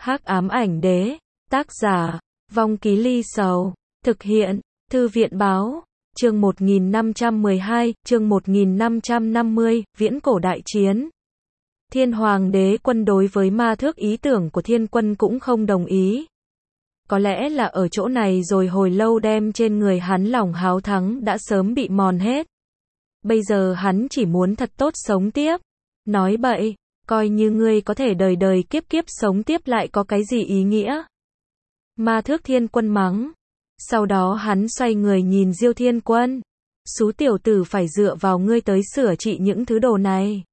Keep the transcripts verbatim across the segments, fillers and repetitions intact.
Hắc ám ảnh đế, tác giả, Vong Ký Ly Sầu, thực hiện, Thư viện báo, chương một nghìn năm trăm mười hai, chương một nghìn năm trăm năm mươi, viễn cổ đại chiến. Thiên Hoàng đế quân đối với ma thước ý tưởng của thiên quân cũng không đồng ý. Có lẽ là ở chỗ này rồi hồi lâu đem trên người hắn lòng háo thắng đã sớm bị mòn hết. Bây giờ hắn chỉ muốn thật tốt sống tiếp. Nói bậy, coi như ngươi có thể đời đời kiếp kiếp sống tiếp lại có cái gì ý nghĩa. Ma thước thiên quân mắng. Sau đó hắn xoay người nhìn Diêu Thiên Quân. Xú tiểu tử phải dựa vào ngươi tới sửa trị những thứ đồ này.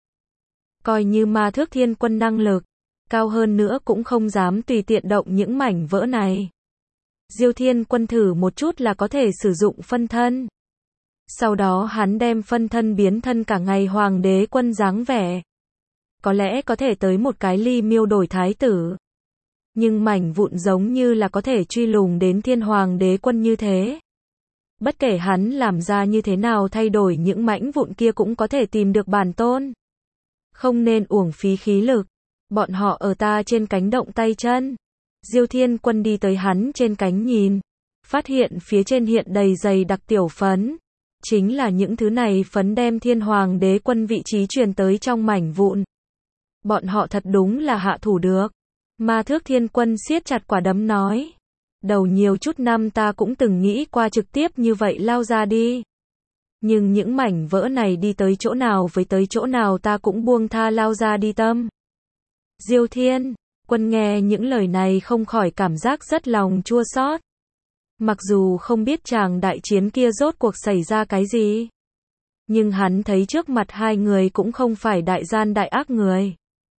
Coi như ma thước thiên quân năng lực cao hơn nữa cũng không dám tùy tiện động những mảnh vỡ này. Diêu Thiên Quân thử một chút là có thể sử dụng phân thân. Sau đó hắn đem phân thân biến thân cả ngày hoàng đế quân dáng vẻ. Có lẽ có thể tới một cái ly miêu đổi thái tử. Nhưng mảnh vụn giống như là có thể truy lùng đến thiên hoàng đế quân như thế. Bất kể hắn làm ra như thế nào thay đổi những mảnh vụn kia cũng có thể tìm được bản tôn. Không nên uổng phí khí lực. Bọn họ ở ta trên cánh động tay chân. Diêu Thiên Quân đi tới hắn trên cánh nhìn. Phát hiện phía trên hiện đầy dày đặc tiểu phấn. Chính là những thứ này phấn đem thiên hoàng đế quân vị trí truyền tới trong mảnh vụn. Bọn họ thật đúng là hạ thủ được. Ma thước thiên quân siết chặt quả đấm nói. Đầu nhiều chút năm ta cũng từng nghĩ qua trực tiếp như vậy lao ra đi. Nhưng những mảnh vỡ này đi tới chỗ nào với tới chỗ nào ta cũng buông tha lao ra đi tâm. Diêu Thiên Quân nghe những lời này không khỏi cảm giác rất lòng chua xót. Mặc dù không biết chàng đại chiến kia rốt cuộc xảy ra cái gì. Nhưng hắn thấy trước mặt hai người cũng không phải đại gian đại ác người.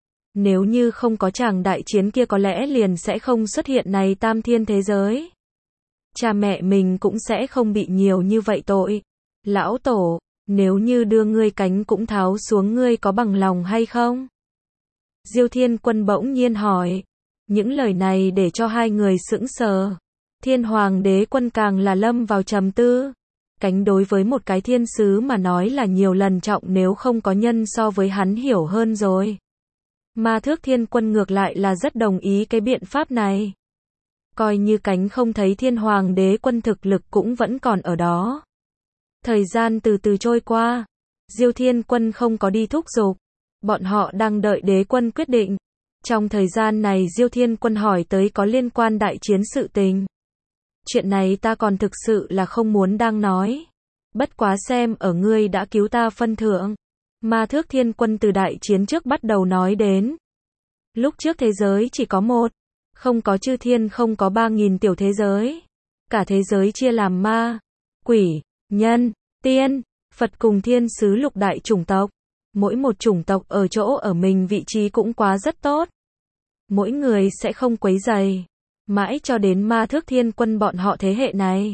Nếu như không có chàng đại chiến kia có lẽ liền sẽ không xuất hiện này tam thiên thế giới. Cha mẹ mình cũng sẽ không bị nhiều như vậy tội. Lão tổ, nếu như đưa ngươi cánh cũng tháo xuống ngươi có bằng lòng hay không? Diêu Thiên Quân bỗng nhiên hỏi. Những lời này để cho hai người sững sờ. Thiên Hoàng đế quân càng là lâm vào trầm tư. Cánh đối với một cái thiên sứ mà nói là nhiều lần trọng nếu không có nhân so với hắn hiểu hơn rồi. Ma thước thiên quân ngược lại là rất đồng ý cái biện pháp này. Coi như cánh không thấy thiên hoàng đế quân thực lực cũng vẫn còn ở đó. Thời gian từ từ trôi qua. Diêu Thiên Quân không có đi thúc giục. Bọn họ đang đợi đế quân quyết định. Trong thời gian này Diêu Thiên Quân hỏi tới có liên quan đại chiến sự tình. Chuyện này ta còn thực sự là không muốn đang nói. Bất quá xem ở ngươi đã cứu ta phân thượng. Ma thước thiên quân từ đại chiến trước bắt đầu nói đến. Lúc trước thế giới chỉ có một. Không có chư thiên không có ba nghìn tiểu thế giới. Cả thế giới chia làm ma, quỷ, nhân, tiên, Phật cùng thiên sứ lục đại chủng tộc. Mỗi một chủng tộc ở chỗ ở mình vị trí cũng quá rất tốt. Mỗi người sẽ không quấy rầy. Mãi cho đến ma thước thiên quân bọn họ thế hệ này.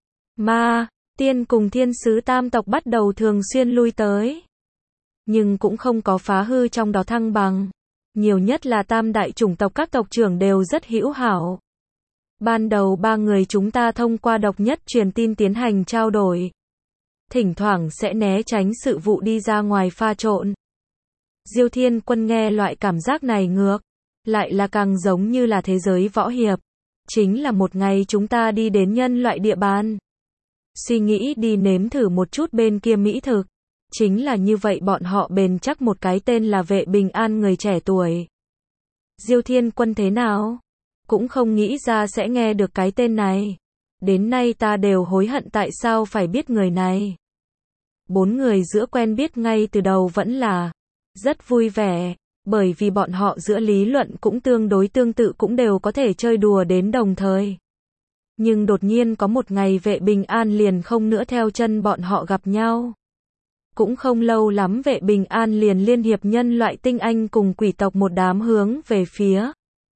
Ma, tiên cùng thiên sứ tam tộc bắt đầu thường xuyên lui tới. Nhưng cũng không có phá hư trong đó thăng bằng. Nhiều nhất là tam đại chủng tộc các tộc trưởng đều rất hữu hảo. Ban đầu ba người chúng ta thông qua độc nhất truyền tin tiến hành trao đổi. Thỉnh thoảng sẽ né tránh sự vụ đi ra ngoài pha trộn. Diêu Thiên Quân nghe loại cảm giác này ngược. Lại là càng giống như là thế giới võ hiệp. Chính là một ngày chúng ta đi đến nhân loại địa bàn. Suy nghĩ đi nếm thử một chút bên kia mỹ thực. Chính là như vậy bọn họ bền chắc một cái tên là vệ bình an người trẻ tuổi. Diêu Thiên Quân thế nào? Cũng không nghĩ ra sẽ nghe được cái tên này. Đến nay ta đều hối hận tại sao phải biết người này. Bốn người giữa quen biết ngay từ đầu vẫn là rất vui vẻ. Bởi vì bọn họ giữa lý luận cũng tương đối tương tự cũng đều có thể chơi đùa đến đồng thời. Nhưng đột nhiên có một ngày vệ bình an liền không nữa theo chân bọn họ gặp nhau. Cũng không lâu lắm vệ bình an liền liên hiệp nhân loại tinh anh cùng quỷ tộc một đám hướng về phía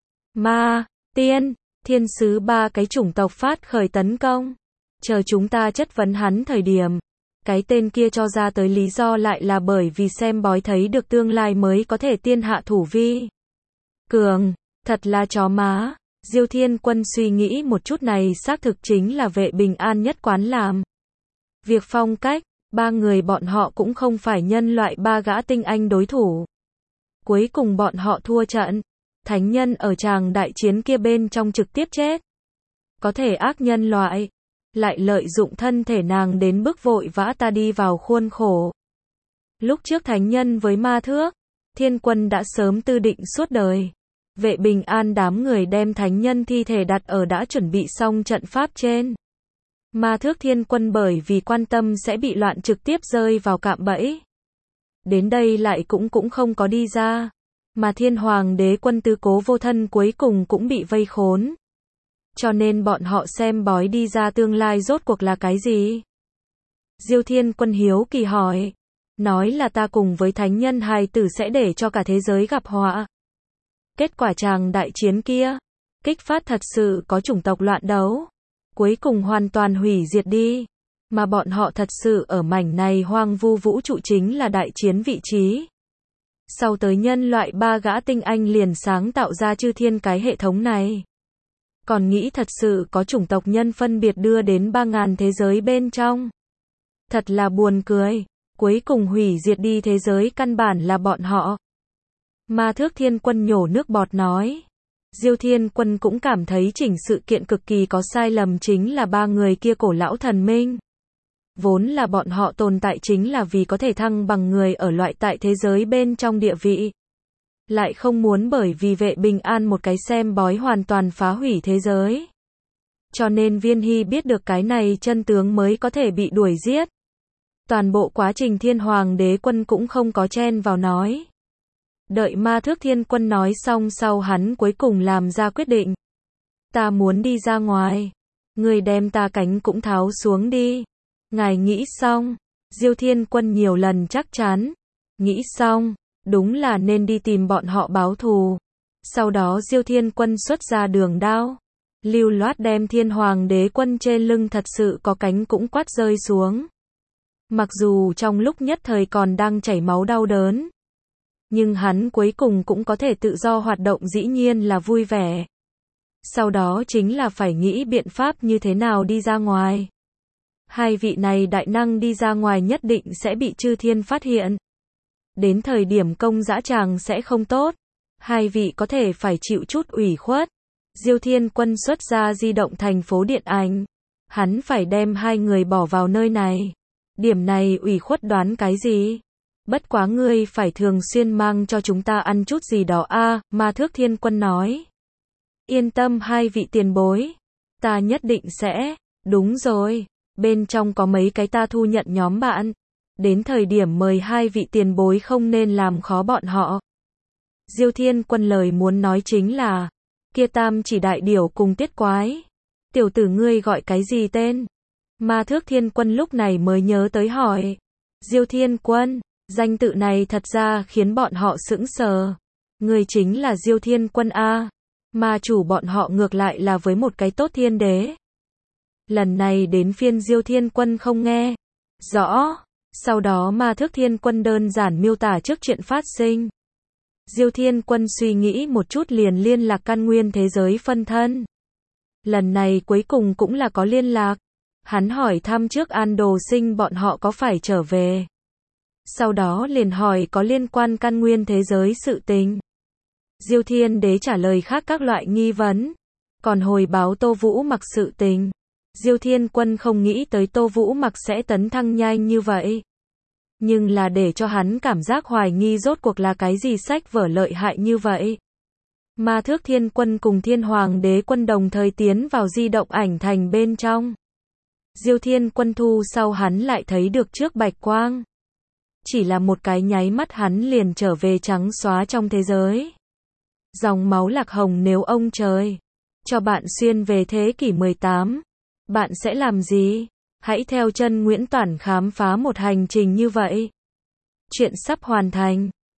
ma, tiên, thiên sứ ba cái chủng tộc phát khởi tấn công. Chờ chúng ta chất vấn hắn thời điểm. Cái tên kia cho ra tới lý do lại là bởi vì xem bói thấy được tương lai mới có thể tiên hạ thủ vi. Cường, thật là chó má. Diêu Thiên Quân suy nghĩ một chút này xác thực chính là vệ bình an nhất quán làm. Việc phong cách, ba người bọn họ cũng không phải nhân loại ba gã tinh anh đối thủ. Cuối cùng bọn họ thua trận. thánh nhân ở tràng đại chiến kia bên trong trực tiếp chết. Có thể ác nhân loại, lại lợi dụng thân thể nàng đến bức vội vã ta đi vào khuôn khổ. Lúc trước thánh nhân với ma thước, thiên quân đã sớm tư định suốt đời. Vệ bình an đám người đem thánh nhân thi thể đặt ở đã chuẩn bị xong trận pháp trên. Ma thước thiên quân bởi vì quan tâm sẽ bị loạn trực tiếp rơi vào cạm bẫy. Đến đây lại cũng cũng không có đi ra. Mà thiên hoàng đế quân tứ cố vô thân cuối cùng cũng bị vây khốn. Cho nên bọn họ xem bói đi ra tương lai rốt cuộc là cái gì? Diêu thiên quân hiếu kỳ hỏi. Nói là ta cùng với thánh nhân hài tử sẽ để cho cả thế giới gặp họa. Kết quả tràng đại chiến kia, kích phát thật sự có chủng tộc loạn đấu. Cuối cùng hoàn toàn hủy diệt đi. Mà bọn họ thật sự ở mảnh này hoang vu vũ trụ chính là đại chiến vị trí. Sau tới nhân loại ba gã tinh anh liền sáng tạo ra chư thiên cái hệ thống này. Còn nghĩ thật sự có chủng tộc nhân phân biệt đưa đến ba ngàn thế giới bên trong. Thật là buồn cười. Cuối cùng hủy diệt đi thế giới căn bản là bọn họ. Ma thước thiên quân nhổ nước bọt nói. Diêu thiên quân cũng cảm thấy chỉnh sự kiện cực kỳ có sai lầm chính là ba người kia cổ lão thần minh. Vốn là bọn họ tồn tại chính là vì có thể thăng bằng người ở loại tại thế giới bên trong địa vị. Lại không muốn bởi vì vệ bình an một cái xem bói hoàn toàn phá hủy thế giới. Cho nên Viên Hy biết được cái này chân tướng mới có thể bị đuổi giết. Toàn bộ quá trình thiên hoàng đế quân cũng không có chen vào nói. Đợi ma thước thiên quân nói xong sau hắn cuối cùng làm ra quyết định. Ta muốn đi ra ngoài. Người đem ta cánh cũng tháo xuống đi. Ngài nghĩ xong. Diêu thiên quân nhiều lần chắc chắn. Nghĩ xong. Đúng là nên đi tìm bọn họ báo thù. Sau đó Diêu thiên quân xuất ra đường đao. Lưu loát đem thiên hoàng đế quân trên lưng thật sự có cánh cũng quát rơi xuống. Mặc dù trong lúc nhất thời còn đang chảy máu đau đớn. Nhưng hắn cuối cùng cũng có thể tự do hoạt động dĩ nhiên là vui vẻ. Sau đó chính là phải nghĩ biện pháp như thế nào đi ra ngoài. Hai vị này đại năng đi ra ngoài nhất định sẽ bị chư thiên phát hiện. Đến thời điểm công dã tràng sẽ không tốt. Hai vị có thể phải chịu chút ủy khuất. Diêu thiên quân xuất ra di động thành phố điện ảnh. Hắn phải đem hai người bỏ vào nơi này. Điểm này ủy khuất đoán cái gì? Bất quá ngươi phải thường xuyên mang cho chúng ta ăn chút gì đó a, à, Ma thước thiên quân nói. Yên tâm hai vị tiền bối. Ta nhất định sẽ. Đúng rồi. Bên trong có mấy cái ta thu nhận nhóm bạn. Đến thời điểm mời hai vị tiền bối không nên làm khó bọn họ. Diêu thiên quân lời muốn nói chính là. Kia tam chỉ đại điểu cùng tiết quái. Tiểu tử ngươi gọi cái gì tên? Ma thước thiên quân lúc này mới nhớ tới hỏi. Diêu thiên quân. Danh tự này thật ra khiến bọn họ sững sờ. Người chính là Diêu thiên quân a. Ma chủ bọn họ ngược lại là với một cái tốt thiên đế. Lần này đến phiên Diêu thiên quân không nghe. Rõ. Sau đó ma thước thiên quân đơn giản miêu tả trước chuyện phát sinh. Diêu thiên quân suy nghĩ một chút liền liên lạc căn nguyên thế giới phân thân. Lần này cuối cùng cũng là có liên lạc. Hắn hỏi thăm trước An Đồ Sinh bọn họ có phải trở về. Sau đó liền hỏi có liên quan căn nguyên thế giới sự tình. Diêu thiên đế trả lời khác các loại nghi vấn. Còn hồi báo Tô Vũ Mặc sự tình. Diêu thiên quân không nghĩ tới Tô Vũ Mặc sẽ tấn thăng nhanh như vậy. Nhưng là để cho hắn cảm giác hoài nghi rốt cuộc là cái gì sách vở lợi hại như vậy. Ma thước thiên quân cùng thiên hoàng đế quân đồng thời tiến vào di động ảnh thành bên trong. Diêu thiên quân thu sau hắn lại thấy được trước bạch quang. Chỉ là một cái nháy mắt hắn liền trở về trắng xóa trong thế giới. Dòng máu lạc hồng nếu ông trời cho bạn xuyên về thế kỷ mười tám, bạn sẽ làm gì? Hãy theo chân Nguyễn Toản khám phá một hành trình như vậy. Chuyện sắp hoàn thành.